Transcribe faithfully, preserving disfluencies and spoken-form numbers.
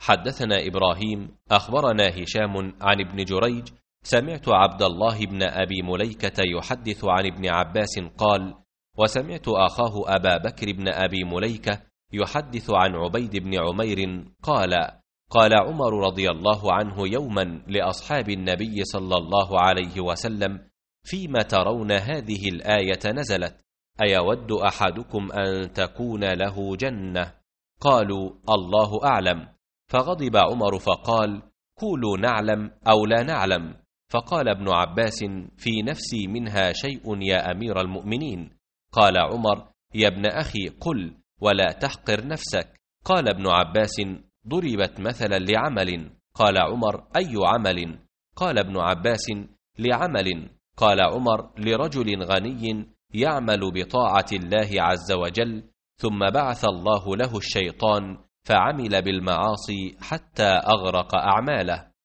حدثنا إبراهيم أخبرنا هشام عن ابن جريج سمعت عبد الله بن أبي مليكة يحدث عن ابن عباس قال: وسمعت أخاه أبا بكر بن أبي مليكة يحدث عن عبيد بن عمير قال: قال عمر رضي الله عنه يوما لأصحاب النبي صلى الله عليه وسلم: فيما ترون هذه الآية نزلت؟ أيود أحدكم أن تكون له جنة؟ قالوا: الله أعلم. فغضب عمر فقال: قولوا نعلم أو لا نعلم. فقال ابن عباس: في نفسي منها شيء يا أمير المؤمنين. قال عمر: يا ابن أخي قل ولا تحقر نفسك. قال ابن عباس: ضربت مثلا لعمل. قال عمر: أي عمل؟ قال ابن عباس: لعمل. قال عمر: لرجل غني يعمل بطاعة الله عز وجل ثم بعث الله له الشيطان فعمل بالمعاصي حتى أغرق أعماله.